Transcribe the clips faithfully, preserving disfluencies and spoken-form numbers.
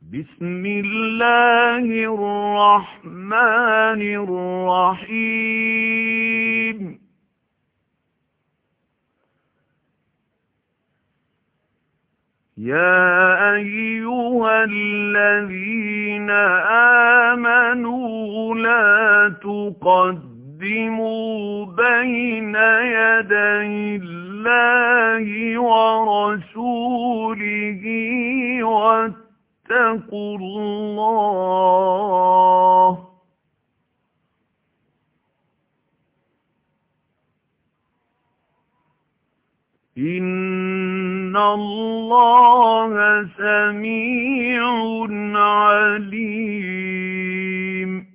بسم الله الرحمن الرحيم يا أيها الذين آمنوا لا تقدموا بين يدي الله ورسوله واتقوا الله إن الله سميع عليم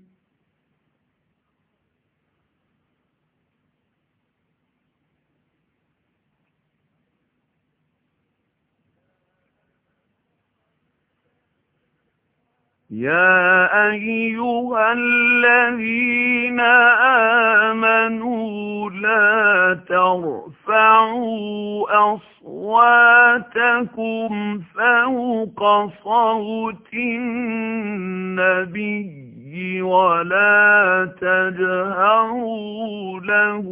يا أيها الذين آمنوا لا ترفعوا أصواتكم فوق صوت النبي ولا تجهروا له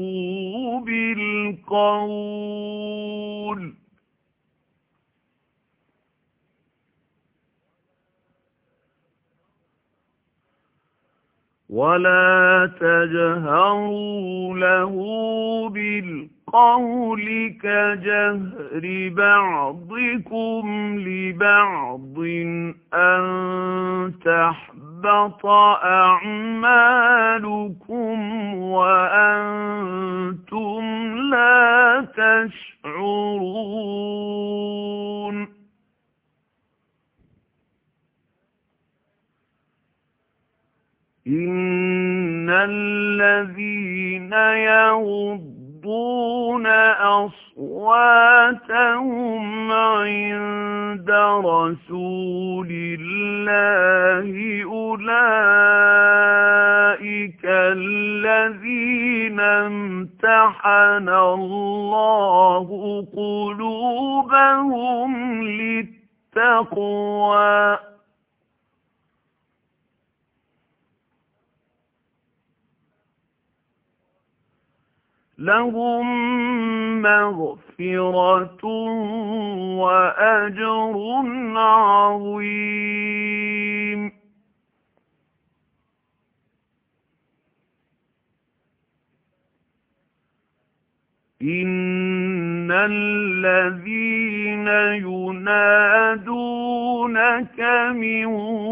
بالقول ولا تجهروا له بالقول كجهر بعضكم لبعض أن تحبط أعمالكم وأنتم لا تشعرون إن الذين يغضون أصواتهم عند رسول الله أولئك الذين امتحن الله قلوبهم للتقوى لهم مغفرة وأجر عظيم إن الذين ينادونك من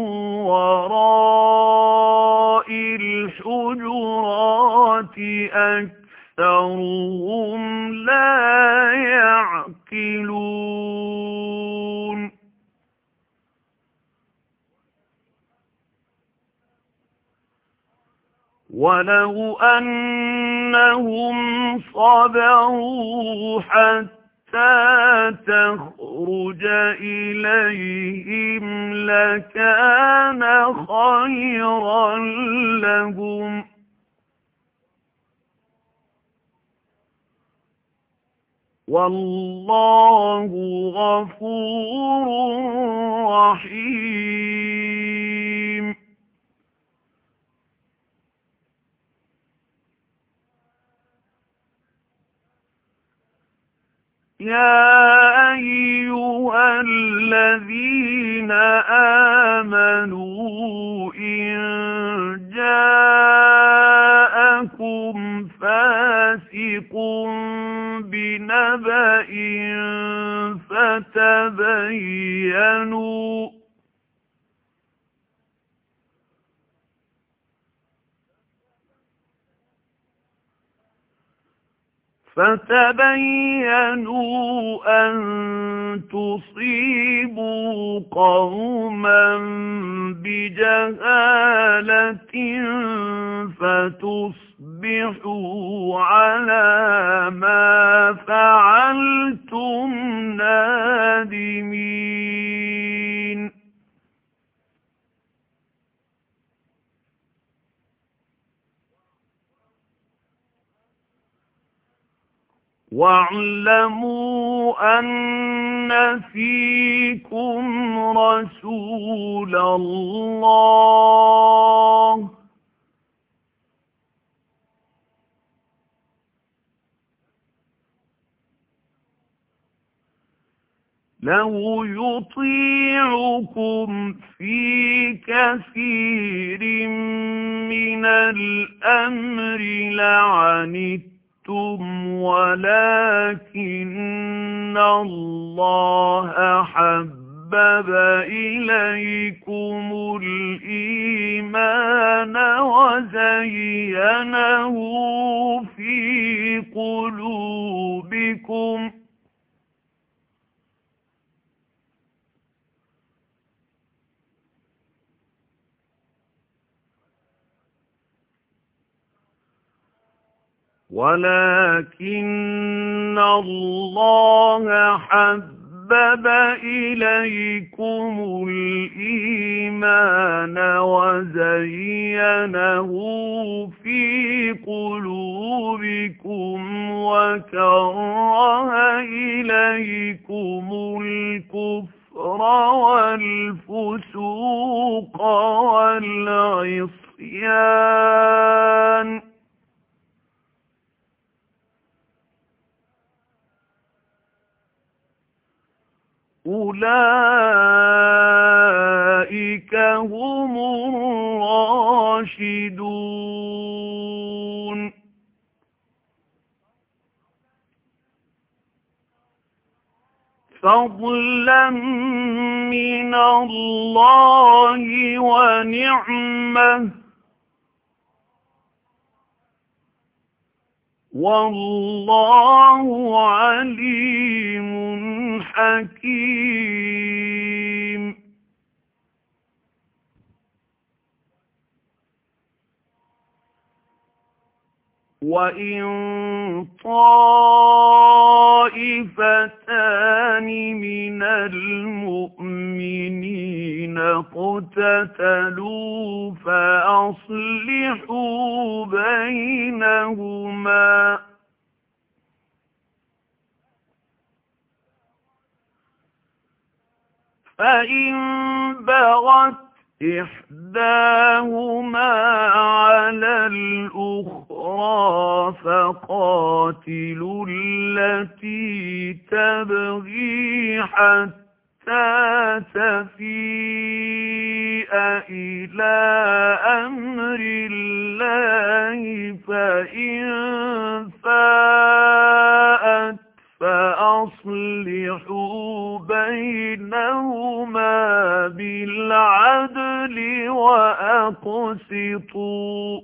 وراء الحجرات أكثر أكثرهم لا يعقلون ولو أنهم صبروا حتى تخرج إليهم لكان خيرا لهم والله غفور رحيم يا أيها الذين آمنوا إن جاءكم فاسق بنبأ فتبينوا فتبينوا أن تصيبوا قوما بجهالة فتصبحوا على ما فعلتم نادمين وَاعْلَمُوا أَنَّ فِيكُمْ رَسُولَ اللَّهِ لَوْ يُطِيعُكُمْ فِي كَثِيرٍ مِنَ الْأَمْرِ لَعَنِتُّمْ وَلَكِنَّ اللَّهَ حَبَّبَ إِلَيْكُمُ الْإِيمَانَ وَزَيَّنَهُ فِي قُلُوبِكُمْ وَلَكِنَّ اللَّهَ حَبَّبَ إِلَيْكُمُ الْإِيمَانَ وَزَيَّنَهُ فِي قُلُوبِكُمْ وَكَرَّهَ إِلَيْكُمُ الْكُفْرَ وَالْفُسُوقَ وَالْعِصْيَانَ أُولَئِكَ هُمُ الرَّاشِدُونَ فَضْلًا مِنَ اللَّهِ وَنِعْمَةً وَاللَّهُ عَلِيمٌ حَكِيمٌ وَإِن طَائِفَتَانِ مِنَ الْمُؤْمِنِينَ اقْتَتَلُوا فَأَصْلِحُوا بَيْنَهُمَا فَإِن بَغَتْ إِحْدَاهُمَا عَلَى الْأُخْرَى فَقَاتِلُوا الَّتِي تَبْغِي حَتَّى تَفِيءَ إِلَى أَمْرِ اللَّهِ فَإِن فَاءَتْ فَأَصْلِحُوا بَيْنَهُمَا بِالْعَدْلِ وَأَقْسِطُوا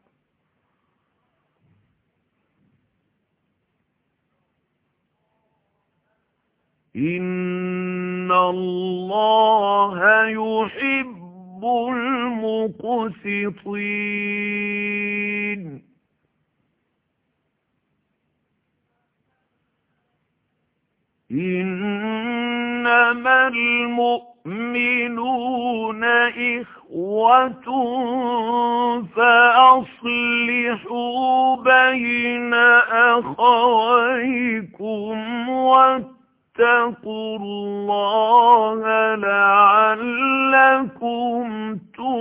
إِنَّ اللَّهَ يُحِبُّ الْمُقْسِطِينَ إِنَّمَا الْمُؤْمِنُونَ إِخْوَةٌ فَأَصْلِحُوا بَيْنَ أَخَوَيْكُمْ وَاتَّقُوا اللَّهَ لَعَلَّكُمْ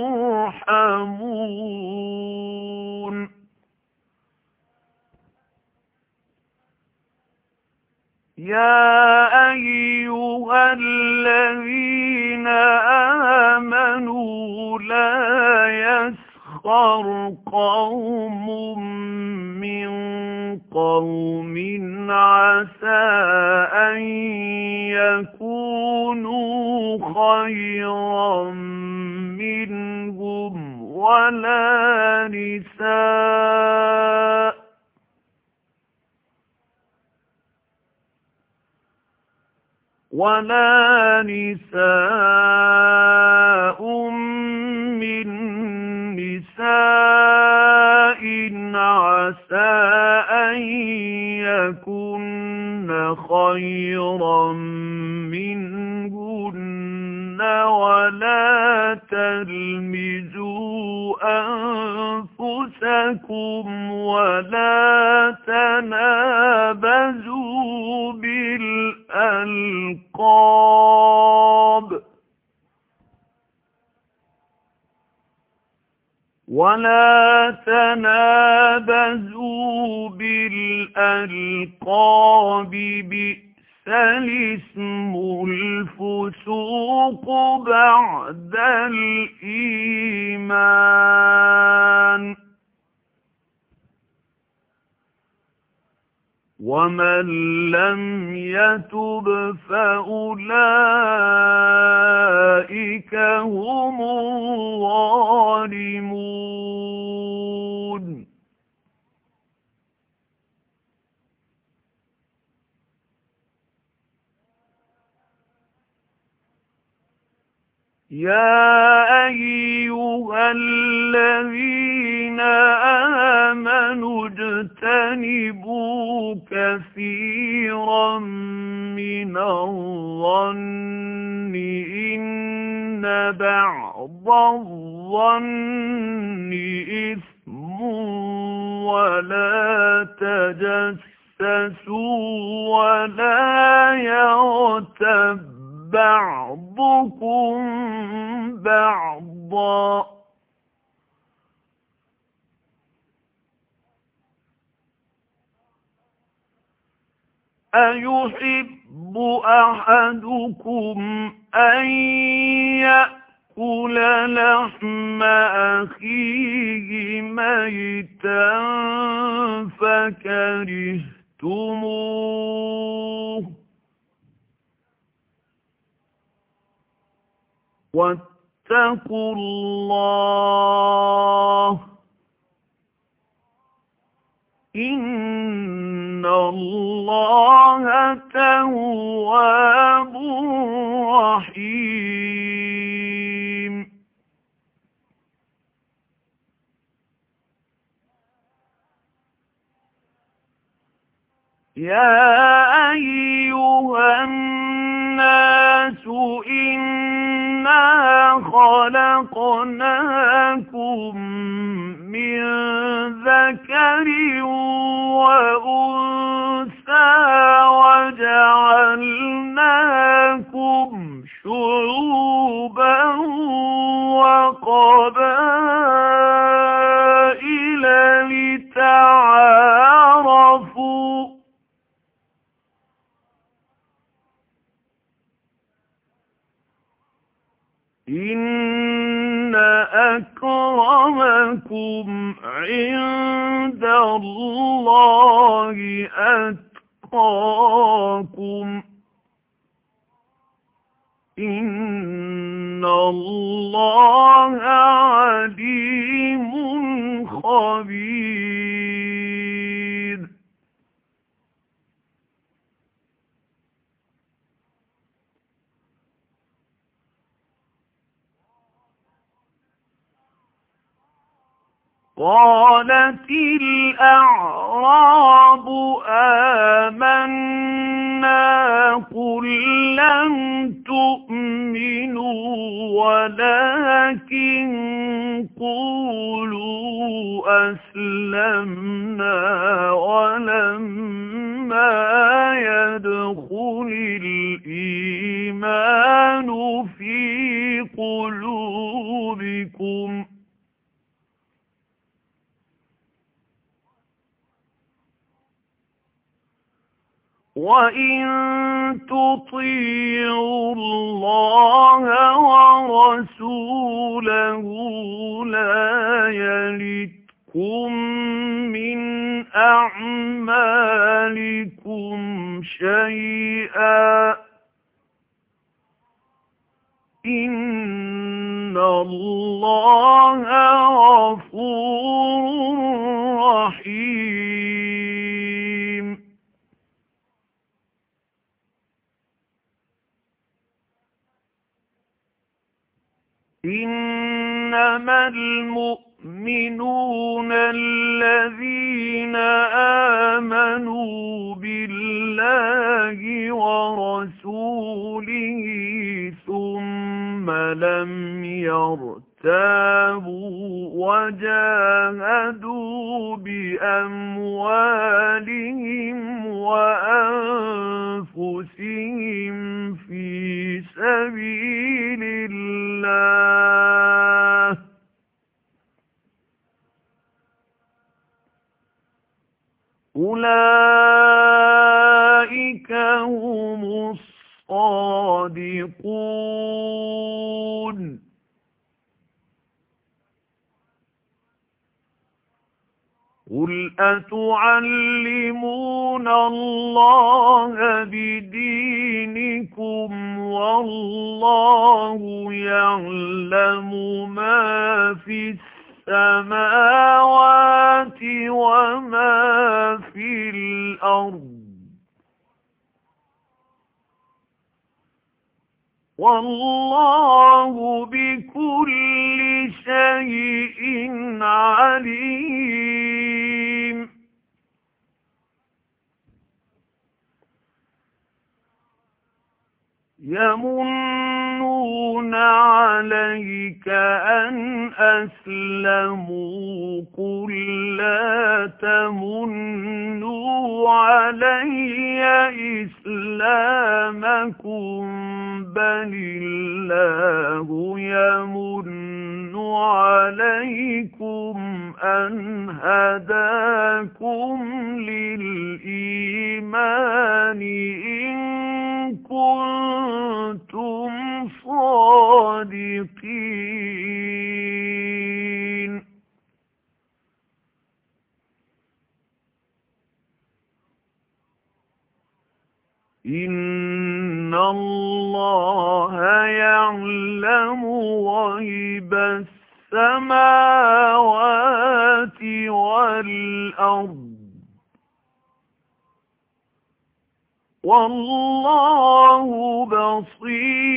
تُرْحَمُونَ يَا أَيُّهَا الَّذِينَ آمَنُوا لَا يَسْخَرْ قَوْمٌ مِّن قَوْمٍ عَسَىٰ أَن يَكُونُوا خَيْرًا مِّنْهُمْ وَلَا نِسَاءٌ وَلَا نِسَاءٌ مِّن نِّسَاءٍ عَسَىٰ أَن يَكُنَّ خَيْرًا مِّنْهُنَّ وَلَا تَلْمِزُوا أَنفُسَكُمْ أنفسكم ولا تنابزوا بالألقاب ولا تنابزوا بالألقاب بئس الاسم الفسوق بعد الإيمان ومن لم يتب فأولئك هم الظالمون يا أيها الذين آمنوا اجتنبوا كثيرا من الظن إن بعض الظن إثم ولا تجسسوا ولا يغتب بعضكم بعضا أيحب أحدكم أن يأكل لحم أخيه ميتا فكرهتموه واتقوا الله إن الله تواب رحيم يا أيها الناس إنا خلقناكم من ذكر وأنثى وجعلناكم شعوبا وقبائل لتعارفوا إن أكرمكم عند الله أتقاكم إن الله عليم خبير قالت الأعراب آمنا قل لم تؤمنوا ولكن قولوا أسلمنا ولما يدخل الإيمان في قلوبكم وَإِن تُطِيعُوا اللَّهَ وَرَسُولَهُ لَا يَلِتْكُم مِّنْ أَعْمَالِكُمْ شَيْئًا إِنَّ اللَّهَ غَفُورٌ رَّحِيمٌ إنما المؤمنون الذين آمنوا بالله ورسوله ثم لم يرتابوا تابوا وجاهدوا بأموالهم وأنفسهم في سبيل الله أولئك هم الصادقون. قل أتعلمون الله بدينكم والله يعلم ما في السماوات وما في الأرض والله بكل شيء عليم. يمنون عليك أن أسلموا قل لا تمنوا علي إسلامكم بل الله يمن عليكم أن هداكم للإيمان إن كنتم صادقين. إن الله يعلم غيب السماوات والأرض والله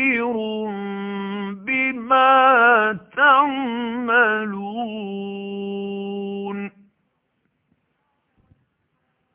بصير بما تعملون.